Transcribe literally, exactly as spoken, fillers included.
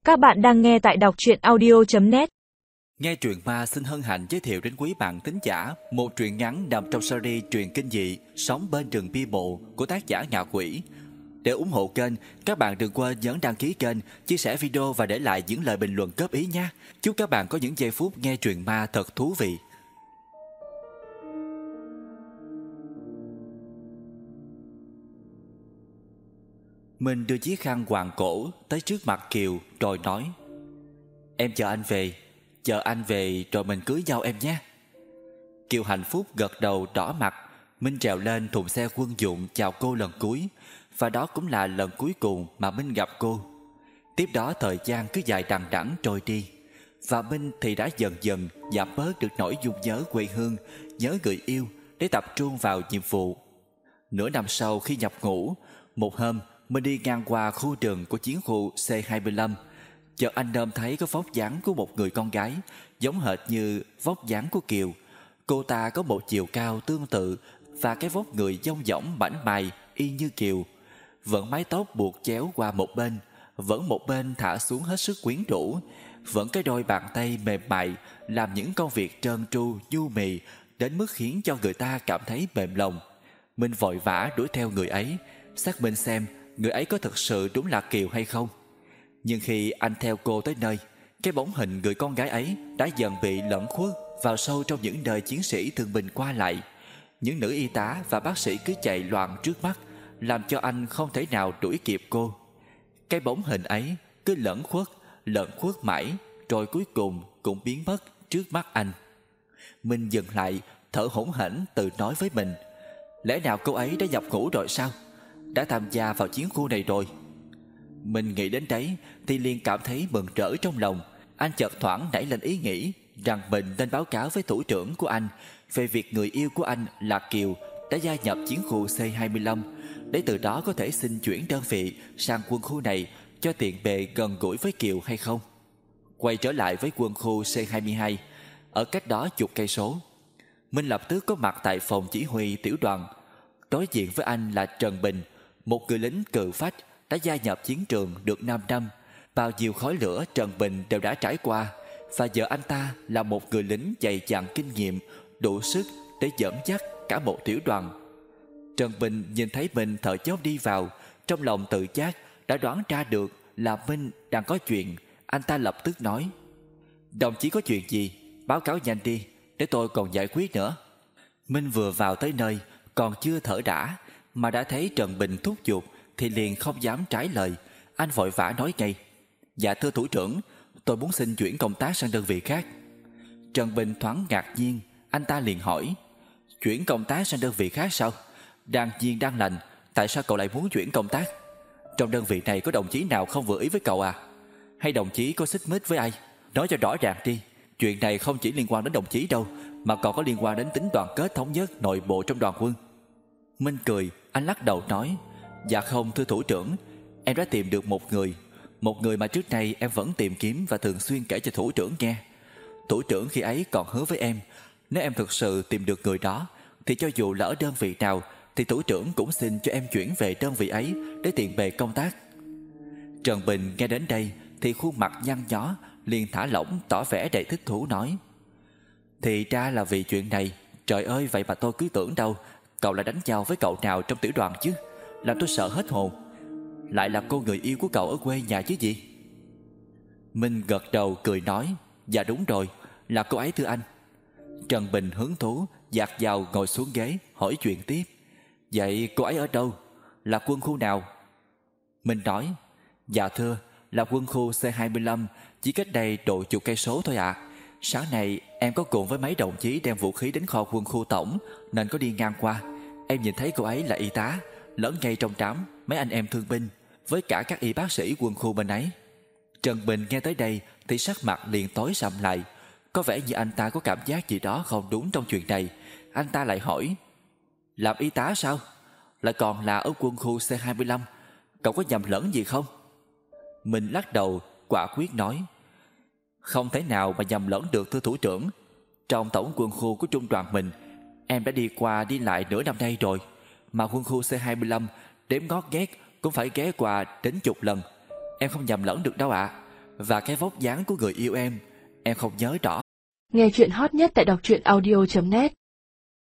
Các bạn đang nghe tại đọc truyện audio chấm net. Nghe truyện ma xin hân hạnh giới thiệu đến quý bạn thính giả một truyện ngắn nằm trong series truyện kinh dị Sống bên rừng bia mộ của tác giả Ngạ Quỷ. Để ủng hộ kênh, các bạn đừng quên nhấn đăng ký kênh, chia sẻ video và để lại những lời bình luận góp ý nha. Chúc các bạn có những giây phút nghe truyện ma thật thú vị. Mình đưa chiếc khăn quàng cổ tới trước mặt Kiều rồi nói: "Em chờ anh về, chờ anh về rồi mình cưới nhau em nhé." Kiều hạnh phúc gật đầu đỏ mặt. Minh trèo lên thùng xe quân dụng chào cô lần cuối, và đó cũng là lần cuối cùng mà Minh gặp cô. Tiếp đó thời gian cứ dài đằng đẵng trôi đi, và Minh thì đã dần dần giảm bớt được nỗi dung nhớ quê hương, nhớ người yêu để tập trung vào nhiệm vụ. Nửa năm sau khi nhập ngũ, một hôm Minh đi ngang qua khu rừng của chiến khu C hai mươi lăm. Chợt anh nôm thấy có vóc dáng của một người con gái giống hệt như vóc dáng của Kiều. Cô ta có một chiều cao tương tự và cái vóc người dong dỏng mảnh mai y như Kiều, vẫn mái tóc buộc chéo qua một bên, vẫn một bên thả xuống hết sức quyến rũ, vẫn cái đôi bàn tay mềm mại làm những công việc trơn tru nhu mì đến mức khiến cho người ta cảm thấy mềm lòng. Minh vội vã đuổi theo người ấy, xác minh xem người ấy có thực sự đúng là Kiều hay không. Nhưng khi anh theo cô tới nơi, cái bóng hình người con gái ấy đã dần bị lẫn khuất vào sâu trong những nơi chiến sĩ thương binh qua lại. Những nữ y tá và bác sĩ cứ chạy loạn trước mắt, làm cho anh không thể nào đuổi kịp cô. Cái bóng hình ấy cứ lẫn khuất, lẫn khuất mãi, rồi cuối cùng cũng biến mất trước mắt anh. Minh dừng lại, thở hổn hển tự nói với mình: lẽ nào cô ấy đã nhập ngũ rồi sao? Đã tham gia vào chiến khu này rồi. Mình nghĩ đến đấy thì liền cảm thấy mừng rỡ trong lòng. Anh chợt thoảng nảy lên ý nghĩ rằng mình nên báo cáo với thủ trưởng của anh về việc người yêu của anh là Kiều đã gia nhập chiến khu C hai mươi lăm, để từ đó có thể xin chuyển đơn vị sang quân khu này cho tiện bề gần gũi với Kiều hay không. Quay trở lại với quân khu C hai mươi hai, ở cách đó chục cây số, Minh lập tức có mặt tại phòng chỉ huy tiểu đoàn. Đối diện với anh là Trần Bình, một người lính cừ phách đã gia nhập chiến trường được năm năm. Bao nhiêu khói lửa Trần Bình đều đã trải qua, và giờ anh ta là một người lính dày dặn kinh nghiệm, đủ sức để dẫn dắt cả một tiểu đoàn. Trần Bình nhìn thấy Minh thở dốc đi vào, trong lòng tự giác đã đoán ra được là Minh đang có chuyện. Anh ta lập tức nói: "Đồng chí có chuyện gì? Báo cáo nhanh đi, để tôi còn giải quyết nữa." Minh vừa vào tới nơi, còn chưa thở đã, mà đã thấy Trần Bình thúc giục thì liền không dám trái lời. Anh vội vã nói ngay: "Dạ thưa thủ trưởng, tôi muốn xin chuyển công tác sang đơn vị khác." Trần Bình thoáng ngạc nhiên, anh ta liền hỏi: "Chuyển công tác sang đơn vị khác sao? Đang nhiên đang lành, tại sao cậu lại muốn chuyển công tác? Trong đơn vị này có đồng chí nào không vừa ý với cậu à? Hay đồng chí có xích mích với ai? Nói cho rõ ràng đi. Chuyện này không chỉ liên quan đến đồng chí đâu, mà còn có liên quan đến tính đoàn kết thống nhất nội bộ trong đoàn quân." Minh cười, anh lắc đầu nói: "Dạ không thưa thủ trưởng, em đã tìm được một người, một người mà trước nay em vẫn tìm kiếm và thường xuyên kể cho thủ trưởng nghe. Thủ trưởng khi ấy còn hứa với em, nếu em thực sự tìm được người đó thì cho dù là ở đơn vị nào thì thủ trưởng cũng xin cho em chuyển về đơn vị ấy để tiện bề công tác." Trần Bình nghe đến đây thì khuôn mặt nhăn nhó, liền thả lỏng tỏ vẻ đầy thích thú nói: "Thì ra là vì chuyện này. Trời ơi, vậy mà tôi cứ tưởng đâu cậu lại đánh nhau với cậu nào trong tiểu đoàn chứ, làm tôi sợ hết hồn. Lại là cô người yêu của cậu ở quê nhà chứ gì?" Minh gật đầu cười nói: "Dạ đúng rồi, là cô ấy thưa anh." Trần Bình hứng thú dạt vào ngồi xuống ghế hỏi chuyện tiếp: "Vậy cô ấy ở đâu? Là quân khu nào?" Minh nói: "Dạ thưa, là quân khu C hai mươi lăm, chỉ cách đây độ chục cây số thôi ạ. À. Sáng nay em có cùng với mấy đồng chí đem vũ khí đến kho quân khu tổng, nên có đi ngang qua. Em nhìn thấy cô ấy là y tá, lẫn ngay trong đám mấy anh em thương binh với cả các y bác sĩ quân khu bên ấy." Trần Bình nghe tới đây thì sắc mặt liền tối sầm lại. Có vẻ như anh ta có cảm giác gì đó không đúng trong chuyện này. Anh ta lại hỏi: "Làm y tá sao? Lại còn là ở quân khu C hai mươi lăm, cậu có nhầm lẫn gì không?" Mình lắc đầu quả quyết nói: "Không thể nào mà nhầm lẫn được thưa thủ trưởng. Trong tổng quân khu của trung đoàn mình, em đã đi qua đi lại nửa năm nay rồi, mà quân khu C hai mươi lăm đếm ngót nghét cũng phải ghé qua đến chục lần. Em không nhầm lẫn được đâu ạ. Và cái vóc dáng của người yêu em, em không nhớ rõ. Nghe chuyện hot nhất tại đọc truyện audio chấm net.